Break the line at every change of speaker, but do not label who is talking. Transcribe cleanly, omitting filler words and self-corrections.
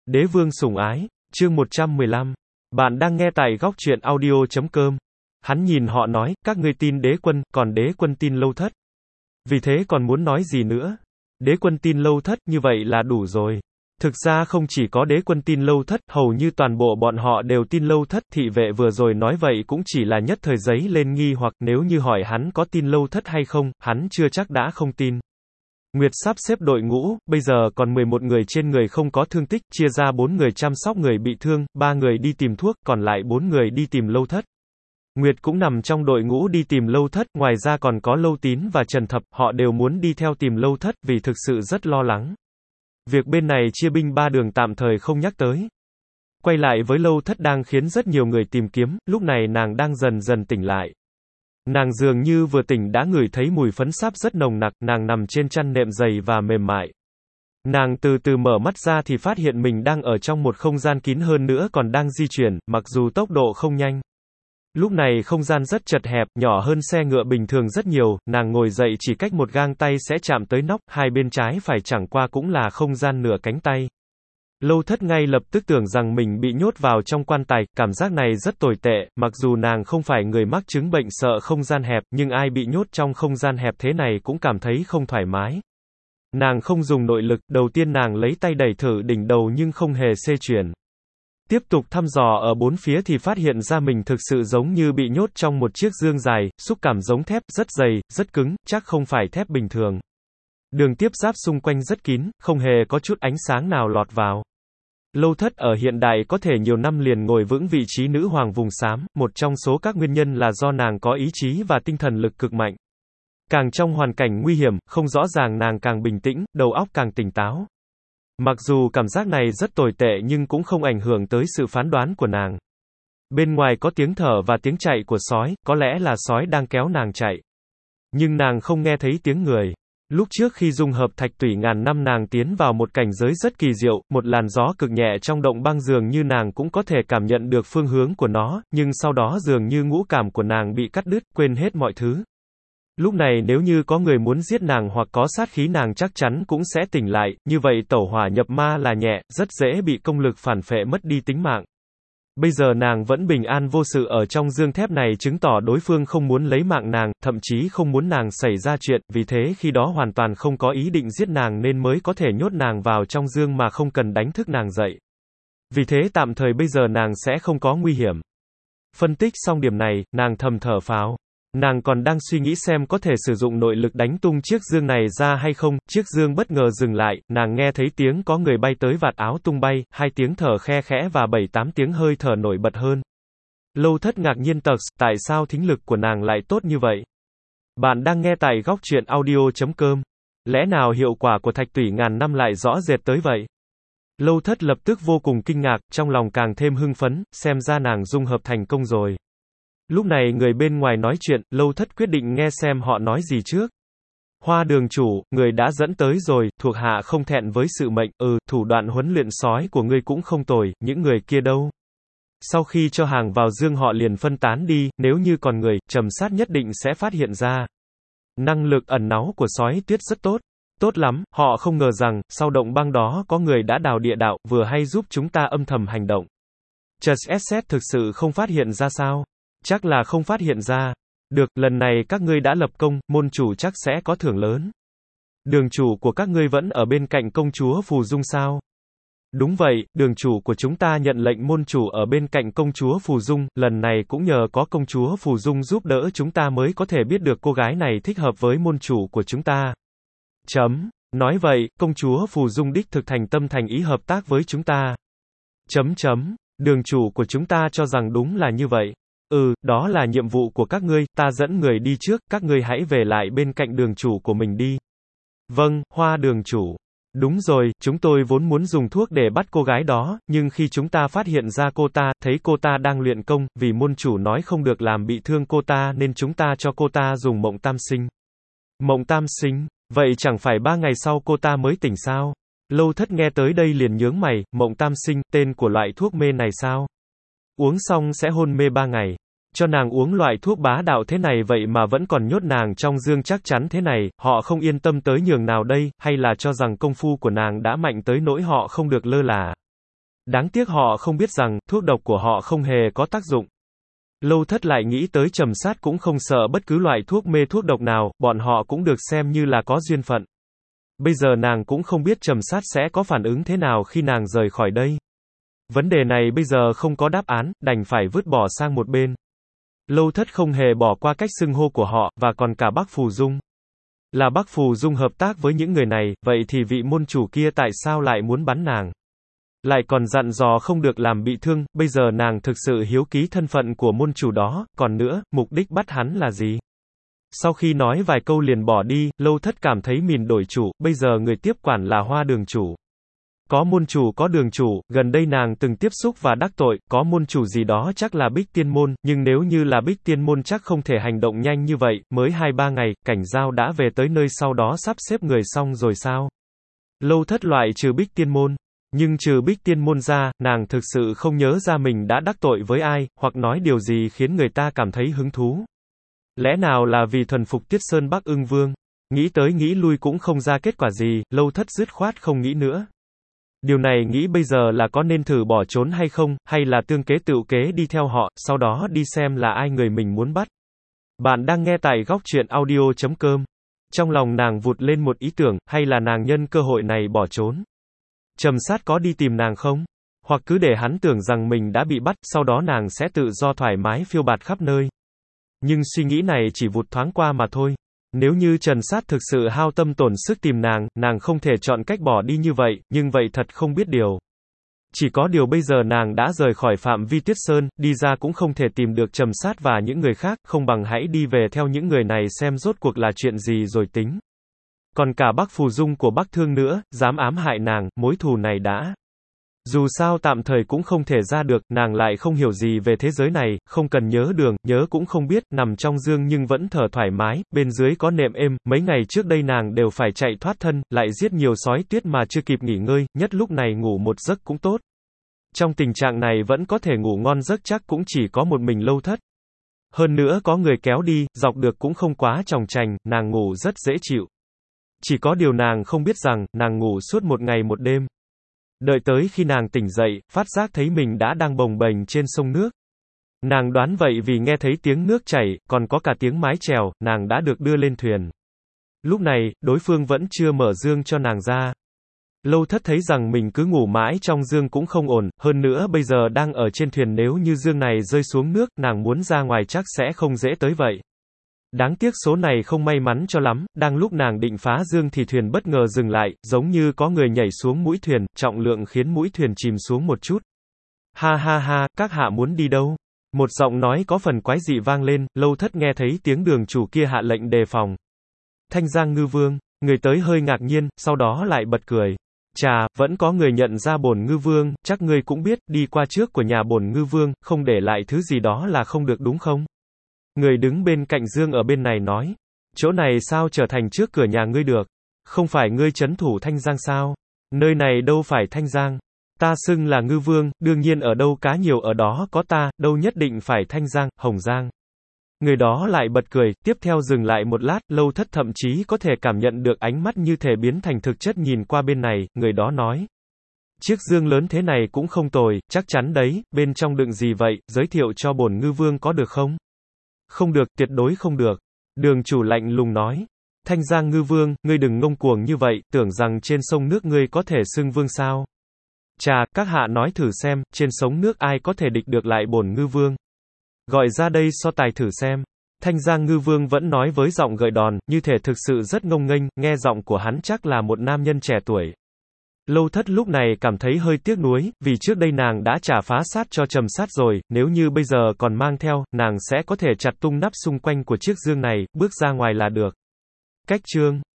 Đế vương sủng ái, chương 115. Bạn đang nghe tại góc truyện audio.com. Hắn nhìn họ nói, các ngươi tin đế quân, còn đế quân tin Lâu Thất. Vì thế còn muốn nói gì nữa? Đế quân tin Lâu Thất, như vậy là đủ rồi. Thực ra không chỉ có đế quân tin Lâu Thất, hầu như toàn bộ bọn họ đều tin Lâu Thất. Thị vệ vừa rồi nói vậy cũng chỉ là nhất thời giấy lên nghi hoặc nếu như hỏi hắn có tin Lâu Thất hay không, hắn chưa chắc đã không tin. Nguyệt sắp xếp đội ngũ, bây giờ còn 11 người trên người không có thương tích, chia ra 4 người chăm sóc người bị thương, 3 người đi tìm thuốc, còn lại 4 người đi tìm Lâu Thất. Nguyệt cũng nằm trong đội ngũ đi tìm Lâu Thất, ngoài ra còn có Lâu Tín và Trần Thập, họ đều muốn đi theo tìm Lâu Thất, vì thực sự rất lo lắng. Việc bên này chia binh 3 đường tạm thời không nhắc tới. Quay lại với Lâu Thất đang khiến rất nhiều người tìm kiếm, lúc này nàng đang dần dần tỉnh lại. Nàng dường như vừa tỉnh đã ngửi thấy mùi phấn sáp rất nồng nặc, nàng nằm trên chăn nệm dày và mềm mại. Nàng từ từ mở mắt ra thì phát hiện mình đang ở trong một không gian kín hơn nữa còn đang di chuyển, mặc dù tốc độ không nhanh. Lúc này không gian rất chật hẹp, nhỏ hơn xe ngựa bình thường rất nhiều, nàng ngồi dậy chỉ cách một gang tay sẽ chạm tới nóc, hai bên trái phải chẳng qua cũng là không gian nửa cánh tay. Lâu Thất ngay lập tức tưởng rằng mình bị nhốt vào trong quan tài, cảm giác này rất tồi tệ, mặc dù nàng không phải người mắc chứng bệnh sợ không gian hẹp, nhưng ai bị nhốt trong không gian hẹp thế này cũng cảm thấy không thoải mái. Nàng không dùng nội lực, đầu tiên nàng lấy tay đẩy thử đỉnh đầu nhưng không hề xê chuyển. Tiếp tục thăm dò ở bốn phía thì phát hiện ra mình thực sự giống như bị nhốt trong một chiếc dương dài, xúc cảm giống thép, rất dày, rất cứng, chắc không phải thép bình thường. Đường tiếp giáp xung quanh rất kín, không hề có chút ánh sáng nào lọt vào. Lâu Thất ở hiện đại có thể nhiều năm liền ngồi vững vị trí nữ hoàng vùng xám, một trong số các nguyên nhân là do nàng có ý chí và tinh thần lực cực mạnh. Càng trong hoàn cảnh nguy hiểm, không rõ ràng nàng càng bình tĩnh, đầu óc càng tỉnh táo. Mặc dù cảm giác này rất tồi tệ nhưng cũng không ảnh hưởng tới sự phán đoán của nàng. Bên ngoài có tiếng thở và tiếng chạy của sói, có lẽ là sói đang kéo nàng chạy. Nhưng nàng không nghe thấy tiếng người. Lúc trước khi dung hợp thạch tủy ngàn năm nàng tiến vào một cảnh giới rất kỳ diệu, một làn gió cực nhẹ trong động băng dường như nàng cũng có thể cảm nhận được phương hướng của nó, nhưng sau đó dường như ngũ cảm của nàng bị cắt đứt, quên hết mọi thứ. Lúc này nếu như có người muốn giết nàng hoặc có sát khí nàng chắc chắn cũng sẽ tỉnh lại, như vậy tẩu hỏa nhập ma là nhẹ, rất dễ bị công lực phản phệ mất đi tính mạng. Bây giờ nàng vẫn bình an vô sự ở trong dương thép này chứng tỏ đối phương không muốn lấy mạng nàng, thậm chí không muốn nàng xảy ra chuyện, vì thế khi đó hoàn toàn không có ý định giết nàng nên mới có thể nhốt nàng vào trong dương mà không cần đánh thức nàng dậy. Vì thế tạm thời bây giờ nàng sẽ không có nguy hiểm. Phân tích xong điểm này, nàng thầm thở phào. Nàng còn đang suy nghĩ xem có thể sử dụng nội lực đánh tung chiếc dương này ra hay không, chiếc dương bất ngờ dừng lại, nàng nghe thấy tiếng có người bay tới vạt áo tung bay, 2 tiếng thở khe khẽ và 7-8 tiếng hơi thở nổi bật hơn. Lâu Thất ngạc nhiên tặc, tại sao thính lực của nàng lại tốt như vậy? Bạn đang nghe tại góc truyện audio.com. Lẽ nào hiệu quả của thạch tủy ngàn năm lại rõ rệt tới vậy? Lâu Thất lập tức vô cùng kinh ngạc, trong lòng càng thêm hưng phấn, xem ra nàng dung hợp thành công rồi. Lúc này người bên ngoài nói chuyện, Lâu Thất quyết định nghe xem họ nói gì trước. Hoa đường chủ, người đã dẫn tới rồi, thuộc hạ không thẹn với sự mệnh, thủ đoạn huấn luyện sói của ngươi cũng không tồi, những người kia đâu? Sau khi cho hàng vào dương họ liền phân tán đi, nếu như còn người, trầm sát nhất định sẽ phát hiện ra. Năng lực ẩn náu của sói tuyết rất tốt. Tốt lắm, họ không ngờ rằng, sau động băng đó có người đã đào địa đạo, vừa hay giúp chúng ta âm thầm hành động. Just SS thực sự không phát hiện ra sao? Chắc là không phát hiện ra. Được, lần này các ngươi đã lập công, môn chủ chắc sẽ có thưởng lớn. Đường chủ của các ngươi vẫn ở bên cạnh công chúa Phù Dung sao? Đúng vậy, đường chủ của chúng ta nhận lệnh môn chủ ở bên cạnh công chúa Phù Dung, lần này cũng nhờ có công chúa Phù Dung giúp đỡ chúng ta mới có thể biết được cô gái này thích hợp với môn chủ của chúng ta. Nói vậy, công chúa Phù Dung đích thực thành tâm thành ý hợp tác với chúng ta. Đường chủ của chúng ta cho rằng đúng là như vậy. Đó là nhiệm vụ của các ngươi, ta dẫn người đi trước, các ngươi hãy về lại bên cạnh đường chủ của mình đi. Vâng, Hoa đường chủ. Đúng rồi, chúng tôi vốn muốn dùng thuốc để bắt cô gái đó, nhưng khi chúng ta phát hiện ra cô ta, thấy cô ta đang luyện công, vì môn chủ nói không được làm bị thương cô ta nên chúng ta cho cô ta dùng mộng tam sinh. Mộng tam sinh? Vậy chẳng phải 3 ngày sau cô ta mới tỉnh sao? Lâu Thất nghe tới đây liền nhướng mày, mộng tam sinh, tên của loại thuốc mê này sao? Uống xong sẽ hôn mê 3 ngày. Cho nàng uống loại thuốc bá đạo thế này vậy mà vẫn còn nhốt nàng trong dương chắc chắn thế này, họ không yên tâm tới nhường nào đây, hay là cho rằng công phu của nàng đã mạnh tới nỗi họ không được lơ là. Đáng tiếc họ không biết rằng, thuốc độc của họ không hề có tác dụng. Lâu Thất lại nghĩ tới Trầm Sát cũng không sợ bất cứ loại thuốc mê thuốc độc nào, bọn họ cũng được xem như là có duyên phận. Bây giờ nàng cũng không biết Trầm Sát sẽ có phản ứng thế nào khi nàng rời khỏi đây. Vấn đề này bây giờ không có đáp án, đành phải vứt bỏ sang một bên. Lâu Thất không hề bỏ qua cách xưng hô của họ, và còn cả Bắc Phù Dung. Là Bắc Phù Dung hợp tác với những người này, vậy thì vị môn chủ kia tại sao lại muốn bắn nàng? Lại còn dặn dò không được làm bị thương, bây giờ nàng thực sự hiếu kỳ thân phận của môn chủ đó, còn nữa, mục đích bắt hắn là gì? Sau khi nói vài câu liền bỏ đi, Lâu Thất cảm thấy mình đổi chủ, bây giờ người tiếp quản là Hoa đường chủ. Có môn chủ có đường chủ, gần đây nàng từng tiếp xúc và đắc tội, có môn chủ gì đó chắc là Bích Tiên Môn, nhưng nếu như là Bích Tiên Môn chắc không thể hành động nhanh như vậy, mới 2-3 ngày, Cảnh Giao đã về tới nơi sau đó sắp xếp người xong rồi sao? Lâu Thất loại trừ Bích Tiên Môn. Nhưng trừ Bích Tiên Môn ra, nàng thực sự không nhớ ra mình đã đắc tội với ai, hoặc nói điều gì khiến người ta cảm thấy hứng thú. Lẽ nào là vì thuần phục Tiết Sơn Bắc Ưng Vương? Nghĩ tới nghĩ lui cũng không ra kết quả gì, Lâu Thất dứt khoát không nghĩ nữa. Điều này nghĩ bây giờ là có nên thử bỏ trốn hay không, hay là tương kế tựu kế đi theo họ, sau đó đi xem là ai người mình muốn bắt. Bạn đang nghe tại góc truyện audio.com. Trong lòng nàng vụt lên một ý tưởng, hay là nàng nhân cơ hội này bỏ trốn. Trầm Sát có đi tìm nàng không? Hoặc cứ để hắn tưởng rằng mình đã bị bắt, sau đó nàng sẽ tự do thoải mái phiêu bạt khắp nơi. Nhưng suy nghĩ này chỉ vụt thoáng qua mà thôi. Nếu như Trần Sát thực sự hao tâm tổn sức tìm nàng không thể chọn cách bỏ đi như vậy, nhưng vậy thật không biết điều. Chỉ có điều bây giờ nàng đã rời khỏi phạm vi Tuyết Sơn, đi ra cũng không thể tìm được Trầm Sát và những người khác, không bằng hãy đi về theo những người này xem rốt cuộc là chuyện gì rồi tính. Còn cả Bắc Phù Dung của Bắc Thương nữa, dám ám hại nàng, mối thù này đã. Dù sao tạm thời cũng không thể ra được, nàng lại không hiểu gì về thế giới này, không cần nhớ đường, nhớ cũng không biết, nằm trong giường nhưng vẫn thở thoải mái, bên dưới có nệm êm, mấy ngày trước đây nàng đều phải chạy thoát thân, lại giết nhiều sói tuyết mà chưa kịp nghỉ ngơi, nhất lúc này ngủ một giấc cũng tốt. Trong tình trạng này vẫn có thể ngủ ngon giấc chắc cũng chỉ có một mình Lâu Thất. Hơn nữa có người kéo đi, dọc được cũng không quá chòng chành, nàng ngủ rất dễ chịu. Chỉ có điều nàng không biết rằng, nàng ngủ suốt một ngày một đêm. Đợi tới khi nàng tỉnh dậy, phát giác thấy mình đã đang bồng bềnh trên sông nước. Nàng đoán vậy vì nghe thấy tiếng nước chảy, còn có cả tiếng mái chèo, nàng đã được đưa lên thuyền. Lúc này, đối phương vẫn chưa mở giường cho nàng ra. Lâu Thất thấy rằng mình cứ ngủ mãi trong giường cũng không ổn, hơn nữa bây giờ đang ở trên thuyền nếu như giường này rơi xuống nước, nàng muốn ra ngoài chắc sẽ không dễ tới vậy. Đáng tiếc số này không may mắn cho lắm, đang lúc nàng định phá giường thì thuyền bất ngờ dừng lại, giống như có người nhảy xuống mũi thuyền, trọng lượng khiến mũi thuyền chìm xuống một chút. Ha ha ha, các hạ muốn đi đâu? Một giọng nói có phần quái dị vang lên, Lâu Thất nghe thấy tiếng đường chủ kia hạ lệnh đề phòng. Thanh Giang Ngư Vương, người tới hơi ngạc nhiên, sau đó lại bật cười. Chà, vẫn có người nhận ra bổn Ngư Vương, chắc ngươi cũng biết, đi qua trước của nhà bổn Ngư Vương, không để lại thứ gì đó là không được đúng không? Người đứng bên cạnh Dương ở bên này nói, chỗ này sao trở thành trước cửa nhà ngươi được? Không phải ngươi trấn thủ Thanh Giang sao? Nơi này đâu phải Thanh Giang. Ta xưng là Ngư Vương, đương nhiên ở đâu cá nhiều ở đó có ta, đâu nhất định phải Thanh Giang, Hồng Giang. Người đó lại bật cười, tiếp theo dừng lại một lát, Lâu Thất thậm chí có thể cảm nhận được ánh mắt như thể biến thành thực chất nhìn qua bên này, người đó nói. Chiếc dương lớn thế này cũng không tồi, chắc chắn đấy, bên trong đựng gì vậy, giới thiệu cho bổn Ngư Vương có được không? Không được, tuyệt đối không được. Đường chủ lạnh lùng nói. Thanh Giang Ngư Vương, ngươi đừng ngông cuồng như vậy, tưởng rằng trên sông nước ngươi có thể xưng vương sao? Chà, các hạ nói thử xem, trên sông nước ai có thể địch được lại bổn Ngư Vương? Gọi ra đây so tài thử xem. Thanh Giang Ngư Vương vẫn nói với giọng gợi đòn, như thể thực sự rất ngông nghênh, nghe giọng của hắn chắc là một nam nhân trẻ tuổi. Lâu Thất lúc này cảm thấy hơi tiếc nuối, vì trước đây nàng đã trả phá sát cho Trầm Sát rồi, nếu như bây giờ còn mang theo, nàng sẽ có thể chặt tung nắp xung quanh của chiếc dương này, bước ra ngoài là được. Cách chương